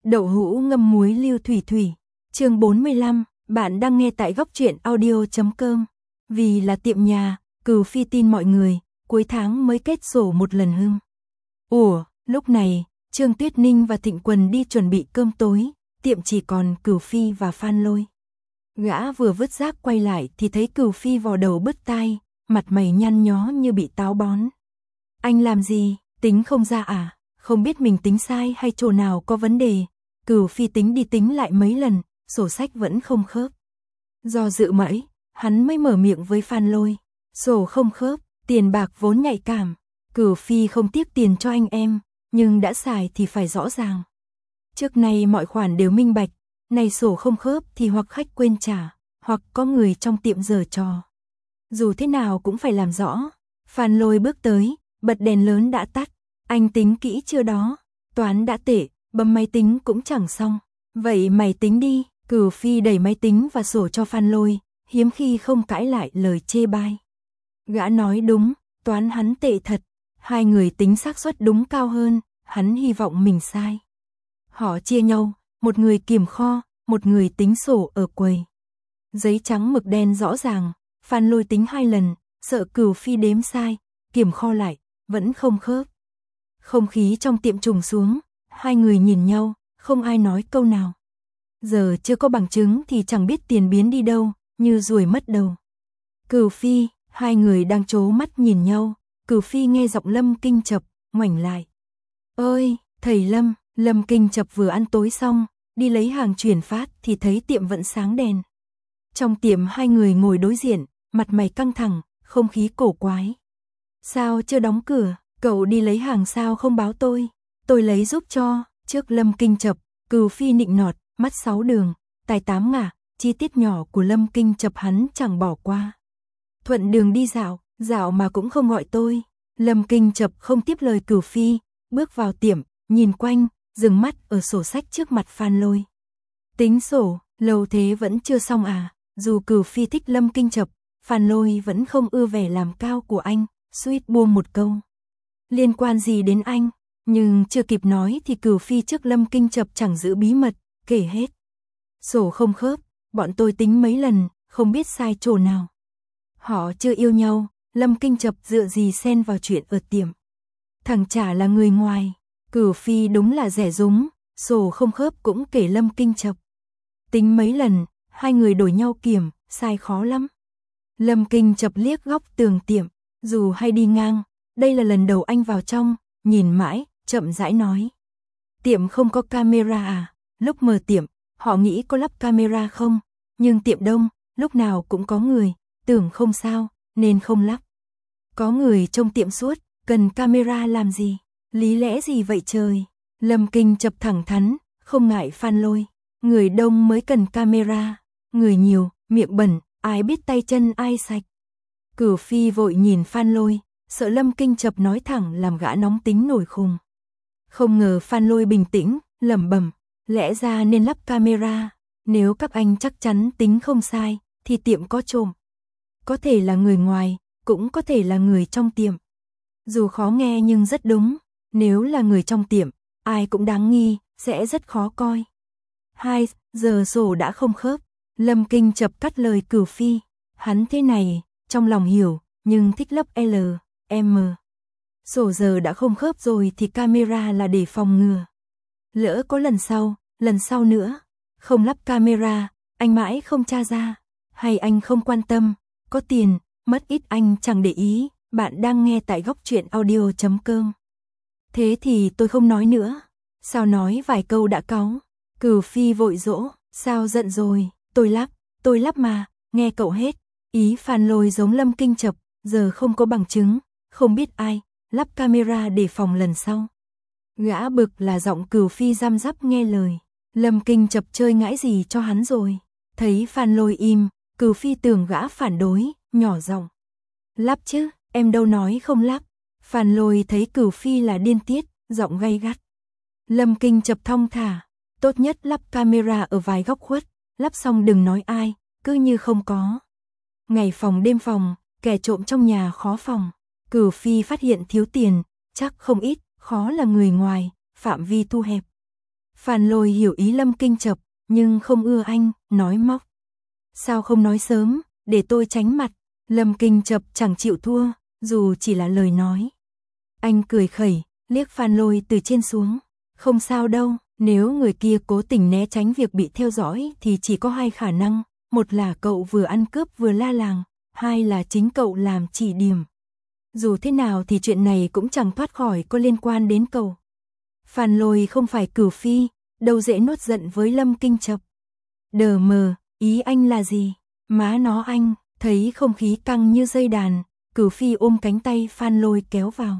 Đậu hũ ngâm muối lưu thủy thủy. Chương 45, bạn đang nghe tại góc truyện audio.com. Vì là tiệm nhà, Cửu Phi tin mọi người, cuối tháng mới kết sổ một lần hưng. Lúc này, Trương Tuyết Ninh và Thịnh Quần đi chuẩn bị cơm tối, tiệm chỉ còn Cửu Phi và Phan Lôi. Gã vừa vứt rác quay lại thì thấy Cửu Phi vò đầu bứt tai, mặt mày nhăn nhó như bị táo bón. Anh làm gì, tính không ra à? Không biết mình tính sai hay chỗ nào có vấn đề. Cửu Phi tính đi tính lại mấy lần, sổ sách vẫn không khớp. Do dự mãi, hắn mới mở miệng với Phan Lôi. Sổ không khớp, tiền bạc vốn nhạy cảm. Cửu Phi không tiếc tiền cho anh em, nhưng đã xài thì phải rõ ràng. Trước nay mọi khoản đều minh bạch, này sổ không khớp thì hoặc khách quên trả, hoặc có người trong tiệm giở trò. Dù thế nào cũng phải làm rõ. Phan Lôi bước tới, bật đèn lớn đã tắt. Anh tính kỹ chưa đó? Toán đã tệ, bấm máy tính cũng chẳng xong. Vậy mày tính đi. Cửu Phi đẩy máy tính và sổ cho Phan Lôi, hiếm khi không cãi lại lời chê bai. Gã nói đúng, toán hắn tệ thật. Hai người tính xác suất đúng cao hơn, hắn hy vọng mình sai. Họ chia nhau, một người kiểm kho, một người tính sổ ở quầy. Giấy trắng mực đen rõ ràng, Phan Lôi tính 2 lần, sợ Cửu Phi đếm sai, kiểm kho lại, vẫn không khớp. Không khí trong tiệm trùng xuống, hai người nhìn nhau, không ai nói câu nào. Giờ chưa có bằng chứng thì chẳng biết tiền biến đi đâu, như ruồi mất đầu. Cửu Phi, hai người đang trố mắt nhìn nhau, Cửu Phi nghe giọng Lâm Kinh Chập, ngoảnh lại. Ơi, thầy Lâm, Lâm Kinh Chập vừa ăn tối xong, đi lấy hàng chuyển phát thì thấy tiệm vẫn sáng đèn. Trong tiệm hai người ngồi đối diện, mặt mày căng thẳng, không khí cổ quái. Sao chưa đóng cửa, cậu đi lấy hàng sao không báo tôi lấy giúp cho. Trước Lâm Kinh Chập, Cửu Phi nịnh nọt, mắt 6 đường, tài 8 ngả, chi tiết nhỏ của Lâm Kinh Chập hắn chẳng bỏ qua. Thuận đường đi dạo mà cũng không gọi tôi. Lâm Kinh Chập không tiếp lời Cửu Phi, bước vào tiệm, nhìn quanh, dừng mắt ở sổ sách trước mặt Phan Lôi. Tính sổ, lâu thế vẫn chưa xong à? Dù Cửu Phi thích Lâm Kinh Chập, Phan Lôi vẫn không ưa vẻ làm cao của anh, suýt buông một câu. Liên quan gì đến anh? Nhưng chưa kịp nói thì Cửu Phi trước Lâm Kinh Chập chẳng giữ bí mật, kể hết. Sổ không khớp, bọn tôi tính mấy lần, không biết sai chỗ nào. Họ chưa yêu nhau, Lâm Kinh Chập dựa gì xen vào chuyện ở tiệm. Thằng chả là người ngoài. Cửu Phi đúng là rẻ rúng, sổ không khớp cũng kể Lâm Kinh Chập. Tính mấy lần, hai người đổi nhau kiểm, sai khó lắm. Lâm Kinh Chập liếc góc tường tiệm, dù hay đi ngang, đây là lần đầu anh vào trong, nhìn mãi, chậm rãi nói. Tiệm không có camera à? Lúc mở tiệm, họ nghĩ có lắp camera không, nhưng tiệm đông, lúc nào cũng có người, tưởng không sao, nên không lắp. Có người trong tiệm suốt, cần camera làm gì? Lý lẽ gì vậy trời? Lâm Kinh Chập thẳng thắn, không ngại Phan Lôi. Người đông mới cần camera, người nhiều, miệng bẩn, ai biết tay chân ai sạch. Cửu Phi vội nhìn Phan Lôi, sợ Lâm Kinh Chập nói thẳng làm gã nóng tính nổi khùng. Không ngờ Phan Lôi bình tĩnh, lẩm bẩm, lẽ ra nên lắp camera, nếu các anh chắc chắn tính không sai, thì tiệm có trộm. Có thể là người ngoài, cũng có thể là người trong tiệm. Dù khó nghe nhưng rất đúng, nếu là người trong tiệm, ai cũng đáng nghi, sẽ rất khó coi. 2 giờ sổ đã không khớp, Lâm Kinh Chập cắt lời Cửu Phi, hắn thế này, trong lòng hiểu, nhưng thích lắp L, M. Sổ giờ đã không khớp rồi thì camera là để phòng ngừa. Lỡ có lần sau nữa, không lắp camera, anh mãi không tra ra, hay anh không quan tâm, có tiền, mất ít anh chẳng để ý. Bạn đang nghe tại góc truyện audio.com. Thế thì tôi không nói nữa. Sao nói vài câu đã cáu? Cửu Phi vội dỗ, sao giận rồi, tôi lắp mà, nghe cậu hết. Ý Phan Lôi giống Lâm Kinh Chập, giờ không có bằng chứng, không biết ai, lắp camera để phòng lần sau. Gã bực là giọng Cửu Phi răm rắp nghe lời. Lâm Kinh Chập chơi ngãi gì cho hắn rồi. Thấy Phan Lôi im, Cửu Phi tưởng gã phản đối, nhỏ giọng. Lắp chứ, em đâu nói không lắp. Phan Lôi thấy Cửu Phi là điên tiết, giọng gay gắt. Lâm Kinh Chập thong thả, tốt nhất lắp camera ở vài góc khuất, lắp xong đừng nói ai, cứ như không có. Ngày phòng đêm phòng, kẻ trộm trong nhà khó phòng. Cửu Phi phát hiện thiếu tiền, chắc không ít, khó là người ngoài, phạm vi thu hẹp. Phan Lôi hiểu ý Lâm Kinh Chập, nhưng không ưa anh, nói móc. Sao không nói sớm, để tôi tránh mặt. Lâm Kinh Chập chẳng chịu thua, dù chỉ là lời nói. Anh cười khẩy, liếc Phan Lôi từ trên xuống. Không sao đâu, nếu người kia cố tình né tránh việc bị theo dõi thì chỉ có hai khả năng. Một là cậu vừa ăn cướp vừa la làng, hai là chính cậu làm chỉ điểm. Dù thế nào thì chuyện này cũng chẳng thoát khỏi có liên quan đến cậu. Phan Lôi không phải Cửu Phi, đâu dễ nuốt giận với Lâm Kinh Chập. Đờ mờ, ý anh là gì? Má nó anh, thấy không khí căng như dây đàn, Cửu Phi ôm cánh tay Phan Lôi kéo vào.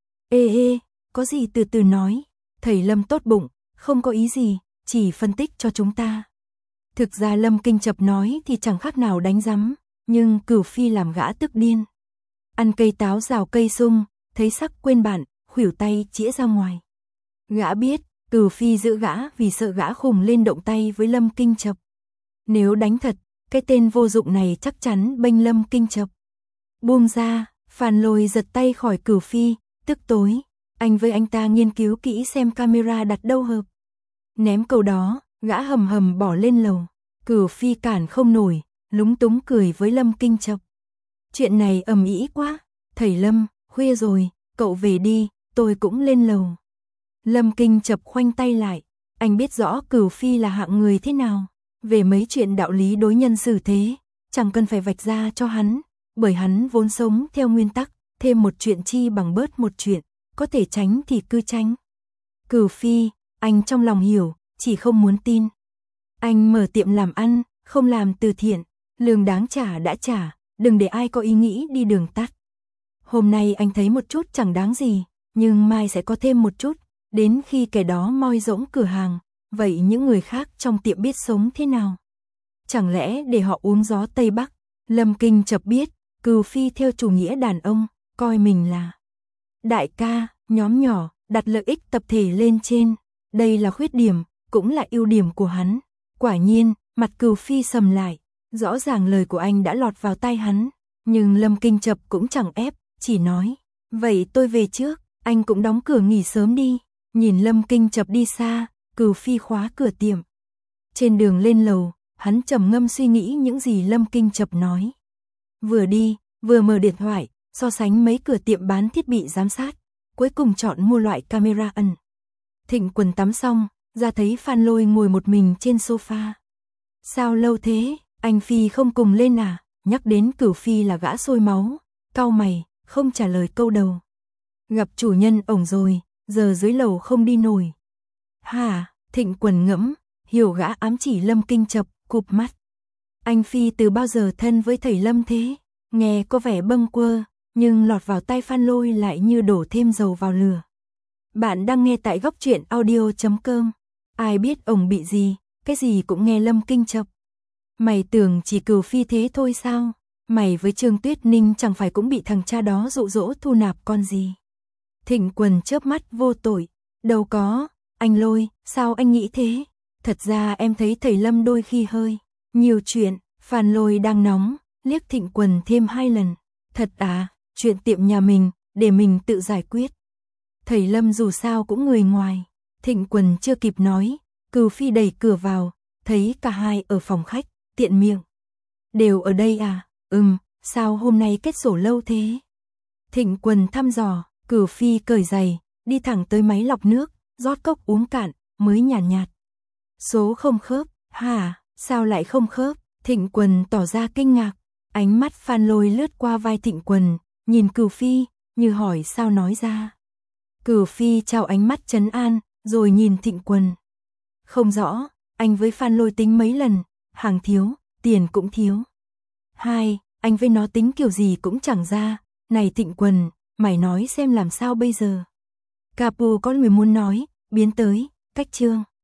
Ê, có gì từ từ nói, thầy Lâm tốt bụng, không có ý gì, chỉ phân tích cho chúng ta. Thực ra Lâm Kinh Chập nói thì chẳng khác nào đánh rắm, nhưng Cửu Phi làm gã tức điên. Ăn cây táo rào cây sung, thấy sắc quên bạn, khuỷu tay chĩa ra ngoài. Gã biết, Cửu Phi giữ gã vì sợ gã khùng lên động tay với Lâm Kinh Chập. Nếu đánh thật, cái tên vô dụng này chắc chắn bênh Lâm Kinh Chập. Buông ra, Phan Lôi giật tay khỏi Cửu Phi, tức tối. Anh với anh ta nghiên cứu kỹ xem camera đặt đâu hợp. Ném câu đó, gã hầm hầm bỏ lên lầu. Cửu Phi cản không nổi, lúng túng cười với Lâm Kinh Chập. Chuyện này ầm ĩ quá. Thầy Lâm, khuya rồi, cậu về đi, tôi cũng lên lầu. Lâm Kinh Chập khoanh tay lại. Anh biết rõ Cửu Phi là hạng người thế nào. Về mấy chuyện đạo lý đối nhân xử thế, chẳng cần phải vạch ra cho hắn. Bởi hắn vốn sống theo nguyên tắc, thêm một chuyện chi bằng bớt một chuyện. Có thể tránh thì cứ tránh. Cửu Phi, anh trong lòng hiểu, chỉ không muốn tin. Anh mở tiệm làm ăn, không làm từ thiện. Lương đáng trả đã trả, đừng để ai có ý nghĩ đi đường tắt. Hôm nay anh thấy một chút chẳng đáng gì, nhưng mai sẽ có thêm một chút. Đến khi kẻ đó moi rỗng cửa hàng, vậy những người khác trong tiệm biết sống thế nào? Chẳng lẽ để họ uống gió Tây Bắc? Lâm Kinh Chập biết, Cửu Phi theo chủ nghĩa đàn ông, coi mình là đại ca, nhóm nhỏ, đặt lợi ích tập thể lên trên. Đây là khuyết điểm, cũng là ưu điểm của hắn. Quả nhiên, mặt Cửu Phi sầm lại. Rõ ràng lời của anh đã lọt vào tai hắn. Nhưng Lâm Kinh Chập cũng chẳng ép, chỉ nói. Vậy tôi về trước, anh cũng đóng cửa nghỉ sớm đi. Nhìn Lâm Kinh Chập đi xa, Cửu Phi khóa cửa tiệm. Trên đường lên lầu, hắn trầm ngâm suy nghĩ những gì Lâm Kinh Chập nói. Vừa đi, vừa mở điện thoại, so sánh mấy cửa tiệm bán thiết bị giám sát. Cuối cùng chọn mua loại camera ẩn. Thịnh Quần tắm xong, ra thấy Phan Lôi ngồi một mình trên sofa. Sao lâu thế, anh Phi không cùng lên à? Nhắc đến Cửu Phi là gã sôi máu, cau mày, không trả lời câu đầu. Gặp chủ nhân ổng rồi, giờ dưới lầu không đi nổi. Hả, Thịnh Quần ngẫm, hiểu gã ám chỉ Lâm Kinh Chập, cụp mắt. Anh Phi từ bao giờ thân với thầy Lâm thế? Nghe có vẻ bâng quơ, nhưng lọt vào tay Phan Lôi lại như đổ thêm dầu vào lửa. Bạn đang nghe tại góc truyện audio.com. Ai biết ổng bị gì, cái gì cũng nghe Lâm Kinh Chập. Mày tưởng chỉ Cửu Phi thế thôi sao? Mày với Trương Tuyết Ninh chẳng phải cũng bị thằng cha đó dụ dỗ thu nạp con gì? Thịnh Quần chớp mắt vô tội. Đâu có, anh Lôi, sao anh nghĩ thế? Thật ra em thấy thầy Lâm đôi khi hơi nhiều chuyện. Phan Lôi đang nóng, liếc Thịnh Quần thêm 2 lần. Thật à, chuyện tiệm nhà mình, để mình tự giải quyết. Thầy Lâm dù sao cũng người ngoài. Thịnh Quần chưa kịp nói, Cửu Phi đẩy cửa vào, thấy cả hai ở phòng khách, tiện miệng. Đều ở đây à? Sao hôm nay kết sổ lâu thế? Thịnh Quần thăm dò, Cửu Phi cởi giày, đi thẳng tới máy lọc nước, rót cốc uống cạn, mới nhàn nhạt. Số không khớp, hả, sao lại không khớp? Thịnh Quần tỏ ra kinh ngạc, ánh mắt Phan Lôi lướt qua vai Thịnh Quần, nhìn Cửu Phi, như hỏi sao nói ra. Cửu Phi trao ánh mắt trấn an, rồi nhìn Thịnh Quần. Không rõ, anh với Phan Lôi tính mấy lần, hàng thiếu, tiền cũng thiếu. 2, anh với nó tính kiểu gì cũng chẳng ra. Này Thịnh Quần, mày nói xem làm sao bây giờ? Capu có người muốn nói, biến tới, cách chương.